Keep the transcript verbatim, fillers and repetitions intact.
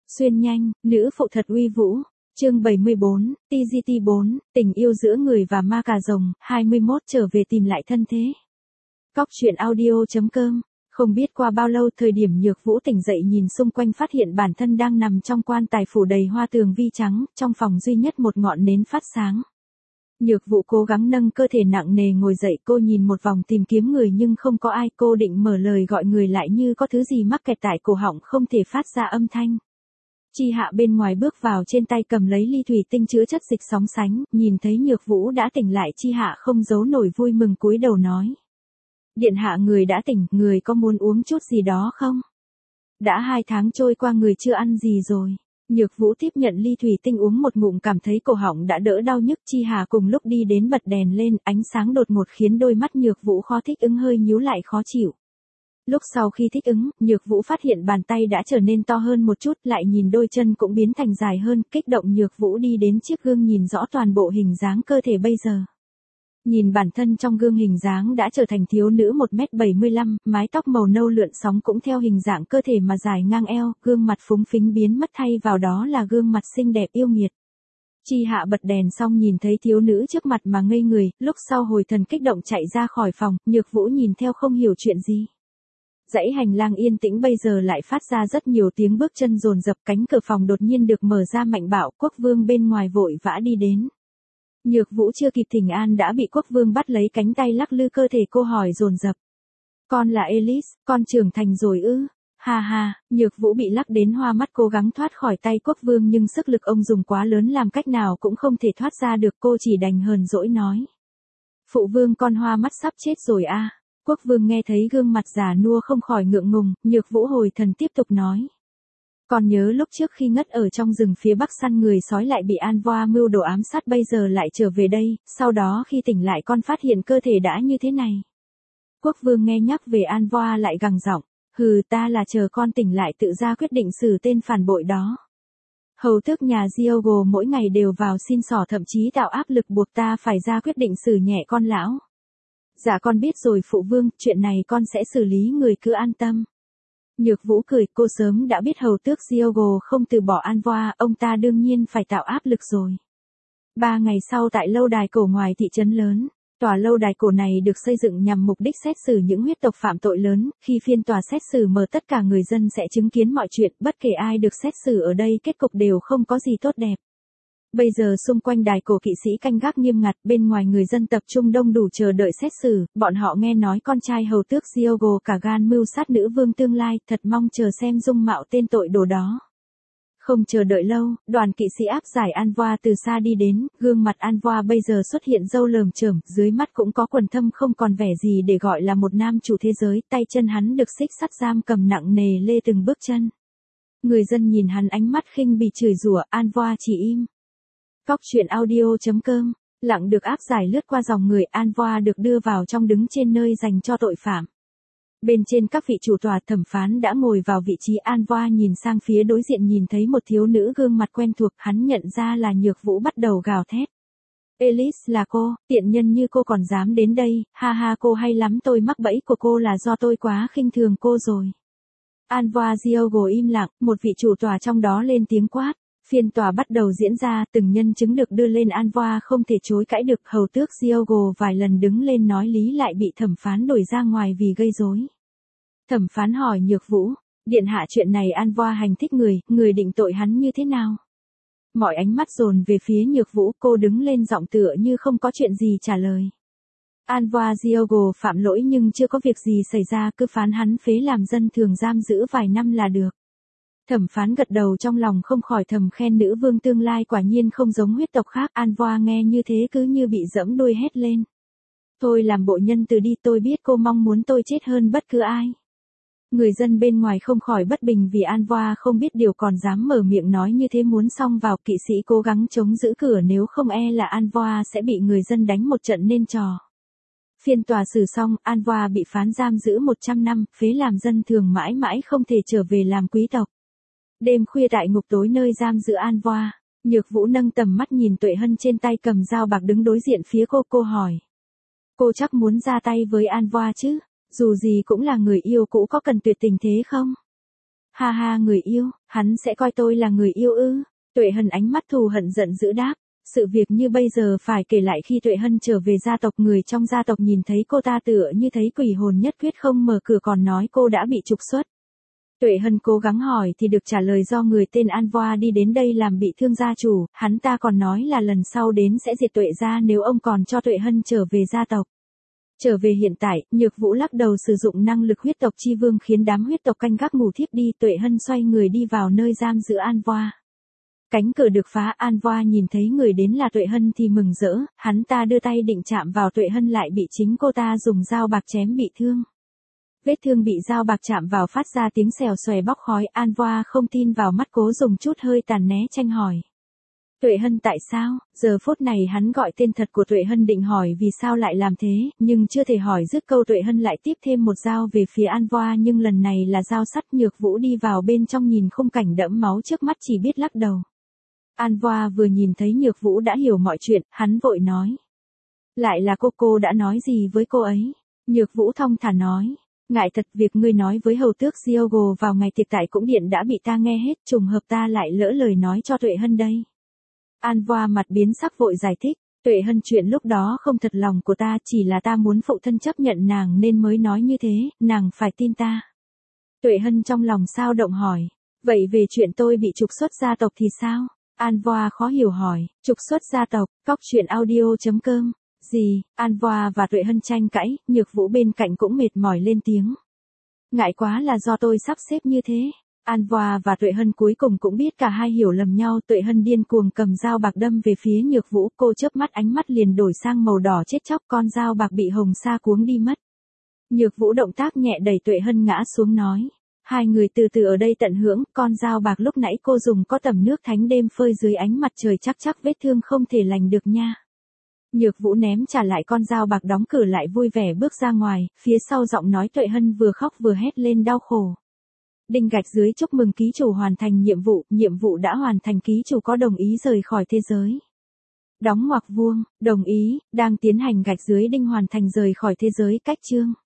Xuyên nhanh, nữ phụ thật uy vũ. Chương bảy mươi bốn, T G T bốn, tình yêu giữa người và ma cà rồng, hai mươi mốt trở về tìm lại thân thế. Cóc truyện audio.com. Không biết qua bao lâu, thời điểm Nhược Vũ tỉnh dậy nhìn xung quanh phát hiện bản thân đang nằm trong quan tài phủ đầy hoa tường vi trắng, trong phòng duy nhất một ngọn nến phát sáng. Nhược Vũ cố gắng nâng cơ thể nặng nề ngồi dậy, cô nhìn một vòng tìm kiếm người nhưng không có ai, cô định mở lời gọi người lại như có thứ gì mắc kẹt tại cổ họng không thể phát ra âm thanh. Chi Hạ bên ngoài bước vào, trên tay cầm lấy ly thủy tinh chứa chất dịch sóng sánh, nhìn thấy Nhược Vũ đã tỉnh lại, Chi Hạ không giấu nổi vui mừng cúi đầu nói. Điện hạ, người đã tỉnh, người có muốn uống chút gì đó không? Đã hai tháng trôi qua người chưa ăn gì rồi. Nhược Vũ tiếp nhận ly thủy tinh uống một ngụm, cảm thấy cổ họng đã đỡ đau nhức. Chi Hà cùng lúc đi đến bật đèn lên, ánh sáng đột ngột khiến đôi mắt Nhược Vũ khó thích ứng, hơi nhíu lại khó chịu. Lúc sau khi thích ứng, Nhược Vũ phát hiện bàn tay đã trở nên to hơn một chút, lại nhìn đôi chân cũng biến thành dài hơn, kích động Nhược Vũ đi đến chiếc gương nhìn rõ toàn bộ hình dáng cơ thể bây giờ. Nhìn bản thân trong gương, hình dáng đã trở thành thiếu nữ một mét bảy mươi lăm, mái tóc màu nâu lượn sóng cũng theo hình dạng cơ thể mà dài ngang eo, gương mặt phúng phính biến mất, thay vào đó là gương mặt xinh đẹp yêu nghiệt. Chi Hạ bật đèn xong nhìn thấy thiếu nữ trước mặt mà ngây người, lúc sau hồi thần kích động chạy ra khỏi phòng, Nhược Vũ nhìn theo không hiểu chuyện gì. Dãy hành lang yên tĩnh bây giờ lại phát ra rất nhiều tiếng bước chân dồn dập, cánh cửa phòng đột nhiên được mở ra mạnh bạo, Quốc Vương bên ngoài vội vã đi đến. Nhược Vũ chưa kịp thỉnh an đã bị Quốc Vương bắt lấy cánh tay lắc lư cơ thể, cô hỏi dồn dập. Con là Alice, con trưởng thành rồi ư? Ha ha, Nhược Vũ bị lắc đến hoa mắt, cố gắng thoát khỏi tay Quốc Vương nhưng sức lực ông dùng quá lớn, làm cách nào cũng không thể thoát ra được, cô chỉ đành hờn dỗi nói. Phụ vương, con hoa mắt sắp chết rồi a. À. Quốc Vương nghe thấy gương mặt già nua không khỏi ngượng ngùng, Nhược Vũ hồi thần tiếp tục nói. Còn nhớ lúc trước khi ngất ở trong rừng phía bắc săn người sói lại bị An Voa mưu đồ ám sát, bây giờ lại trở về đây, sau đó khi tỉnh lại con phát hiện cơ thể đã như thế này. Quốc Vương nghe nhắc về An Voa lại gằn giọng, hừ, ta là chờ con tỉnh lại tự ra quyết định xử tên phản bội đó. Hầu tước nhà Diogo mỗi ngày đều vào xin xỏ, thậm chí tạo áp lực buộc ta phải ra quyết định xử nhẹ con lão. Dạ con biết rồi phụ vương, chuyện này con sẽ xử lý, người cứ an tâm. Nhược Vũ cười, cô sớm đã biết hầu tước Diogo không từ bỏ An Voa, ông ta đương nhiên phải tạo áp lực rồi. Ba ngày sau, tại lâu đài cổ ngoài thị trấn lớn, tòa lâu đài cổ này được xây dựng nhằm mục đích xét xử những huyết tộc phạm tội lớn, khi phiên tòa xét xử mở tất cả người dân sẽ chứng kiến mọi chuyện, bất kể ai được xét xử ở đây kết cục đều không có gì tốt đẹp. Bây giờ xung quanh đài cổ kỵ sĩ canh gác nghiêm ngặt, bên ngoài người dân tập trung đông đủ chờ đợi xét xử, bọn họ nghe nói con trai hầu tước Diogo cả gan mưu sát nữ vương tương lai, thật mong chờ xem dung mạo tên tội đồ đó. Không chờ đợi lâu, đoàn kỵ sĩ áp giải An Voa từ xa đi đến, gương mặt An Voa bây giờ xuất hiện râu lởm chởm, dưới mắt cũng có quầng thâm, không còn vẻ gì để gọi là một nam chủ thế giới, tay chân hắn được xích sắt giam cầm nặng nề lê từng bước chân. Người dân nhìn hắn ánh mắt khinh bỉ chửi rủa, An Voa chỉ im. Cóc truyện audio.com, lặng được áp giải lướt qua dòng người, An Voa được đưa vào trong, đứng trên nơi dành cho tội phạm. Bên trên các vị chủ tòa thẩm phán đã ngồi vào vị trí, An Voa nhìn sang phía đối diện, nhìn thấy một thiếu nữ gương mặt quen thuộc, hắn nhận ra là Nhược Vũ, bắt đầu gào thét. Alice, là cô, tiện nhân như cô còn dám đến đây, ha ha, cô hay lắm, tôi mắc bẫy của cô là do tôi quá khinh thường cô rồi. An Voa Diogo im lặng, một vị chủ tòa trong đó lên tiếng quát. Phiên tòa bắt đầu diễn ra, từng nhân chứng được đưa lên, An Voa không thể chối cãi được, hầu tước Diogo vài lần đứng lên nói lý lại bị thẩm phán đuổi ra ngoài vì gây rối. Thẩm phán hỏi Nhược Vũ, điện hạ, chuyện này An Voa hành thích người, người định tội hắn như thế nào? Mọi ánh mắt dồn về phía Nhược Vũ, cô đứng lên giọng tựa như không có chuyện gì trả lời. An Voa Diogo phạm lỗi nhưng chưa có việc gì xảy ra, cứ phán hắn phế làm dân thường, giam giữ vài năm là được. Thẩm phán gật đầu, trong lòng không khỏi thầm khen nữ vương tương lai quả nhiên không giống huyết tộc khác. An Voa nghe như thế cứ như bị giẫm đuôi hét lên. Tôi làm bộ nhân từ đi, tôi biết cô mong muốn tôi chết hơn bất cứ ai. Người dân bên ngoài không khỏi bất bình vì An Voa không biết điều còn dám mở miệng nói như thế, muốn xông vào, kỵ sĩ cố gắng chống giữ cửa, nếu không e là An Voa sẽ bị người dân đánh một trận nên trò. Phiên tòa xử xong, An Voa bị phán giam giữ một trăm năm, phế làm dân thường, mãi mãi không thể trở về làm quý tộc. Đêm khuya tại ngục tối nơi giam giữ An Voa, Nhược Vũ nâng tầm mắt nhìn Tuệ Hân trên tay cầm dao bạc đứng đối diện phía cô, cô hỏi. Cô chắc muốn ra tay với An Voa chứ, dù gì cũng là người yêu cũ, có cần tuyệt tình thế không? Ha ha, người yêu, hắn sẽ coi tôi là người yêu ư? Tuệ Hân ánh mắt thù hận giận dữ đáp. Sự việc như bây giờ phải kể lại khi Tuệ Hân trở về gia tộc, người trong gia tộc nhìn thấy cô ta tựa như thấy quỷ hồn nhất quyết không mở cửa, còn nói cô đã bị trục xuất. Tuệ Hân cố gắng hỏi thì được trả lời do người tên Anvoa đi đến đây làm bị thương gia chủ, hắn ta còn nói là lần sau đến sẽ diệt Tuệ gia nếu ông còn cho Tuệ Hân trở về gia tộc. Trở về hiện tại, Nhược Vũ lắc đầu sử dụng năng lực huyết tộc chi vương khiến đám huyết tộc canh gác ngủ thiếp đi. Tuệ Hân xoay người đi vào nơi giam giữ Anvoa. Cánh cửa được phá, Anvoa nhìn thấy người đến là Tuệ Hân thì mừng rỡ, hắn ta đưa tay định chạm vào Tuệ Hân lại bị chính cô ta dùng dao bạc chém bị thương. Vết thương bị dao bạc chạm vào phát ra tiếng xèo xòe bốc khói, Anvoa không tin vào mắt, cố dùng chút hơi tàn né tranh hỏi. Tuệ Hân tại sao? Giờ phút này hắn gọi tên thật của Tuệ Hân định hỏi vì sao lại làm thế, nhưng chưa thể hỏi dứt câu Tuệ Hân lại tiếp thêm một dao về phía Anvoa, nhưng lần này là dao sắt. Nhược Vũ đi vào bên trong nhìn khung cảnh đẫm máu trước mắt chỉ biết lắc đầu. Anvoa vừa nhìn thấy Nhược Vũ đã hiểu mọi chuyện, hắn vội nói. Lại là cô, cô đã nói gì với cô ấy? Nhược Vũ thong thả nói. Ngại thật, việc ngươi nói với hầu tước Diogo vào ngày tiệc tại cung điện đã bị ta nghe hết, trùng hợp ta lại lỡ lời nói cho Tuệ Hân đây. Anvoa mặt biến sắc vội giải thích. Tuệ Hân, chuyện lúc đó không thật lòng của ta, chỉ là ta muốn phụ thân chấp nhận nàng nên mới nói như thế, nàng phải tin ta. Tuệ Hân trong lòng sao động hỏi. Vậy về chuyện tôi bị trục xuất gia tộc thì sao? Anvoa khó hiểu hỏi. Trục xuất gia tộc, cóc truyện audio chấm com. Gì? Anvoa và Tuệ Hân tranh cãi, Nhược Vũ bên cạnh cũng mệt mỏi lên tiếng. Ngại quá là do tôi sắp xếp như thế. Anvoa và Tuệ Hân cuối cùng cũng biết cả hai hiểu lầm nhau. Tuệ Hân điên cuồng cầm dao bạc đâm về phía Nhược Vũ, cô chớp mắt ánh mắt liền đổi sang màu đỏ chết chóc, con dao bạc bị hồng sa cuống đi mất. Nhược Vũ động tác nhẹ đẩy Tuệ Hân ngã xuống nói. Hai người từ từ ở đây tận hưởng, con dao bạc lúc nãy cô dùng có tẩm nước thánh đêm phơi dưới ánh mặt trời, chắc chắc vết thương không thể lành được nha. Nhược Vũ ném trả lại con dao bạc, đóng cửa lại vui vẻ bước ra ngoài, phía sau giọng nói Tuệ Hân vừa khóc vừa hét lên đau khổ. Đinh gạch dưới, chúc mừng ký chủ hoàn thành nhiệm vụ, nhiệm vụ đã hoàn thành, ký chủ có đồng ý rời khỏi thế giới. Đóng ngoặc vuông, đồng ý, đang tiến hành, gạch dưới đinh hoàn thành, rời khỏi thế giới, cách chương.